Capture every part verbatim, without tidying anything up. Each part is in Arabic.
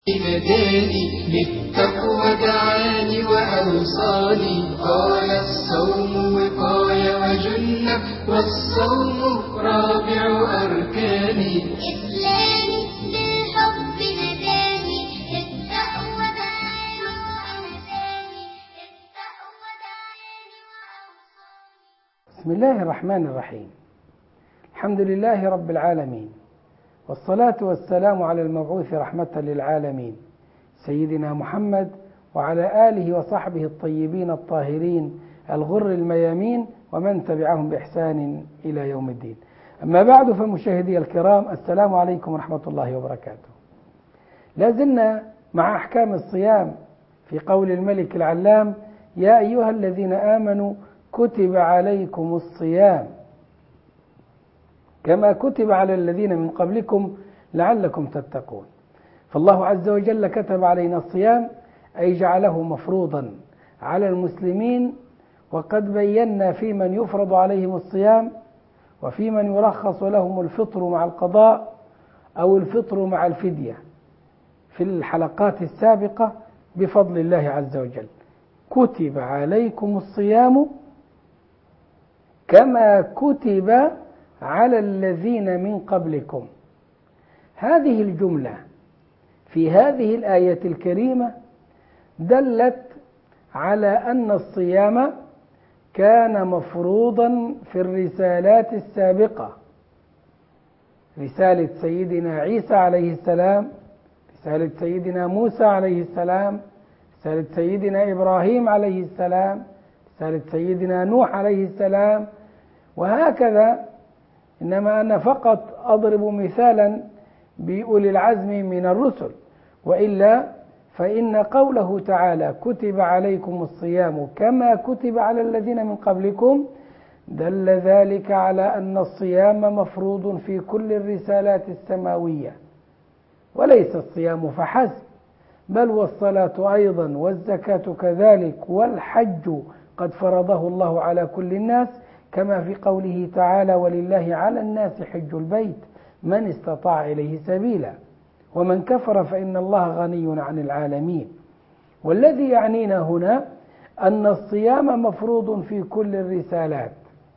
ناداني للتقوى دعاني وأوصاني قال الصوم وقاية وجنة والصوم رابع أركاني إسلامي بالحب ناداني للتقوى دعاني وأوصاني للتقوى دعاني وأوصاني. بسم الله الرحمن الرحيم. الحمد لله رب العالمين، والصلاة والسلام على المبعوث رحمة للعالمين سيدنا محمد وعلى آله وصحبه الطيبين الطاهرين الغر الميامين ومن تبعهم بإحسان إلى يوم الدين. أما بعد، فمشاهدي الكرام، السلام عليكم ورحمة الله وبركاته. لازلنا مع أحكام الصيام في قول الملك العلام: يا أيها الذين آمنوا كتب عليكم الصيام كما كتب على الذين من قبلكم لعلكم تتقون. فالله عز وجل كتب علينا الصيام، أي جعله مفروضا على المسلمين، وقد بينا في من يفرض عليهم الصيام وفي من يرخص لهم الفطر مع القضاء أو الفطر مع الفدية في الحلقات السابقة بفضل الله عز وجل. كتب عليكم الصيام كما كتب على الذين من قبلكم. هذه الجملة في هذه الآية الكريمة دلت على أن الصيام كان مفروضا في الرسالات السابقة: رسالة سيدنا عيسى عليه السلام، رسالة سيدنا موسى عليه السلام، رسالة سيدنا إبراهيم عليه السلام، رسالة سيدنا نوح عليه السلام، وهكذا. إنما أنا فقط أضرب مثالا بأولي العزم من الرسل، وإلا فإن قوله تعالى كتب عليكم الصيام كما كتب على الذين من قبلكم دل ذلك على أن الصيام مفروض في كل الرسالات السماوية، وليس الصيام فحسب، بل والصلاة أيضا والزكاة كذلك والحج قد فرضه الله على كل الناس، كما في قوله تعالى: ولله على الناس حج البيت من استطاع إليه سبيلا ومن كفر فإن الله غني عن العالمين. والذي يعنينا هنا أن الصيام مفروض في كل الرسالات،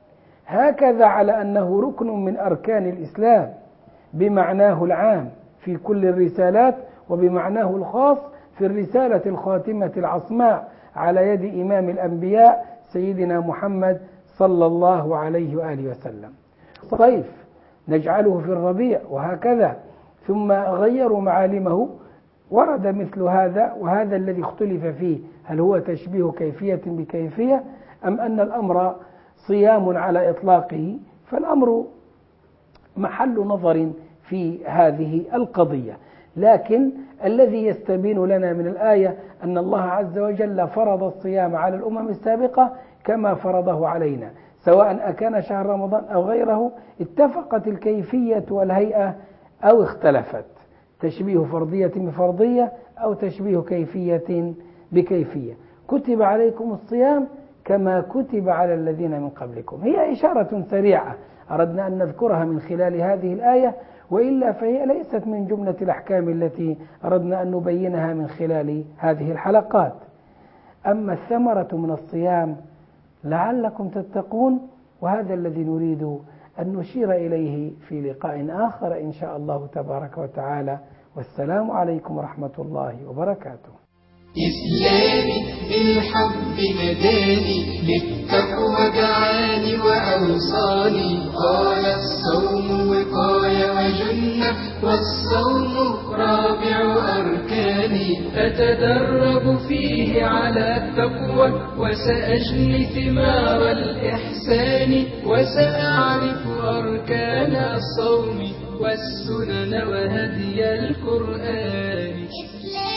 هكذا على أنه ركن من أركان الإسلام بمعناه العام في كل الرسالات، وبمعناه الخاص في الرسالة الخاتمة العصماء على يد إمام الأنبياء سيدنا محمد صلى الله عليه وآله وسلم. الصيف نجعله في الربيع وهكذا، ثم غيروا معالمه. ورد مثل هذا، وهذا الذي اختلف فيه: هل هو تشبيه كيفية بكيفية أم أن الأمر صيام على إطلاقه؟ فالأمر محل نظر في هذه القضية، لكن الذي يستبين لنا من الآية أن الله عز وجل فرض الصيام على الأمم السابقة كما فرضه علينا، سواء أكان شهر رمضان أو غيره، اتفقت الكيفية والهيئة أو اختلفت، تشبيه فرضية بفرضية أو تشبيه كيفية بكيفية. كتب عليكم الصيام كما كتب على الذين من قبلكم، هي إشارة سريعة أردنا أن نذكرها من خلال هذه الآية، وإلا فهي ليست من جملة الأحكام التي أردنا أن نبينها من خلال هذه الحلقات. أما الثمرة من الصيام لعلكم تتقون، وهذا الذي نريد أن نشير إليه في لقاء آخر إن شاء الله تبارك وتعالى. والسلام عليكم ورحمة الله وبركاته. إسلامي بالحب ناداني للتقوى دعاني وأوصاني قال الصوم وقاية وجنة والصوم رابع أركاني أتدرب فيه على التقوى وسأجني ثمار الإحسان وسأعرف أركان الصوم والسنن وهدي القرآن.